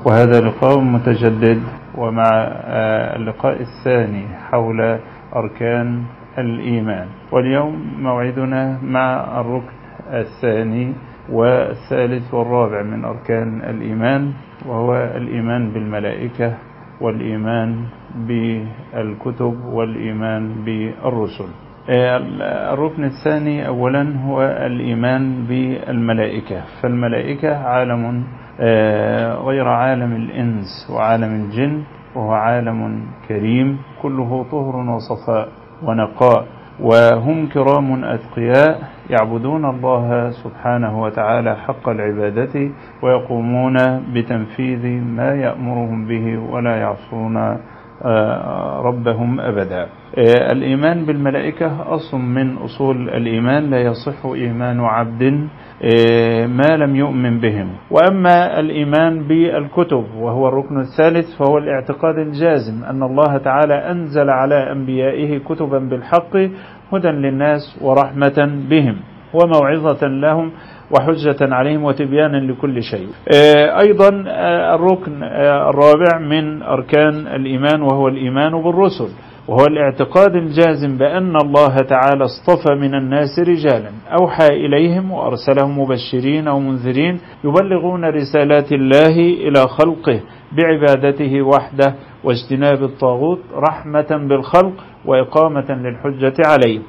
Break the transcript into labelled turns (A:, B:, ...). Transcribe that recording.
A: وهذا لقاء متجدد، ومع اللقاء الثاني حول أركان الإيمان. واليوم موعدنا مع الركن الثاني والثالث والرابع من أركان الإيمان، وهو الإيمان بالملائكة والإيمان بالكتب والإيمان بالرسل. الركن الثاني أولا هو الإيمان بالملائكة. فالملائكة عالم غير عالم الإنس وعالم الجن، وهو عالم كريم كله طهر وصفاء ونقاء، وهم كرام أتقياء يعبدون الله سبحانه وتعالى حق العبادة، ويقومون بتنفيذ ما يأمرهم به ولا يعصون ربهم أبدا. الإيمان بالملائكة أصل من أصول الإيمان، لا يصح إيمان عبد ما لم يؤمن بهم. وأما الإيمان بالكتب وهو الركن الثالث، فهو الاعتقاد الجازم أن الله تعالى أنزل على أنبيائه كتبا بالحق هدى للناس ورحمة بهم وموعظة لهم وحجة عليهم وتبيانا لكل شيء. أيضا الركن الرابع من أركان الإيمان وهو الإيمان بالرسل، وهو الاعتقاد الجازم بأن الله تعالى اصطفى من الناس رجالا أوحى إليهم وأرسلهم مبشرين ومنذرين يبلغون رسالات الله إلى خلقه بعبادته وحده واجتناب الطاغوت رحمة بالخلق وإقامة للحجة عليه.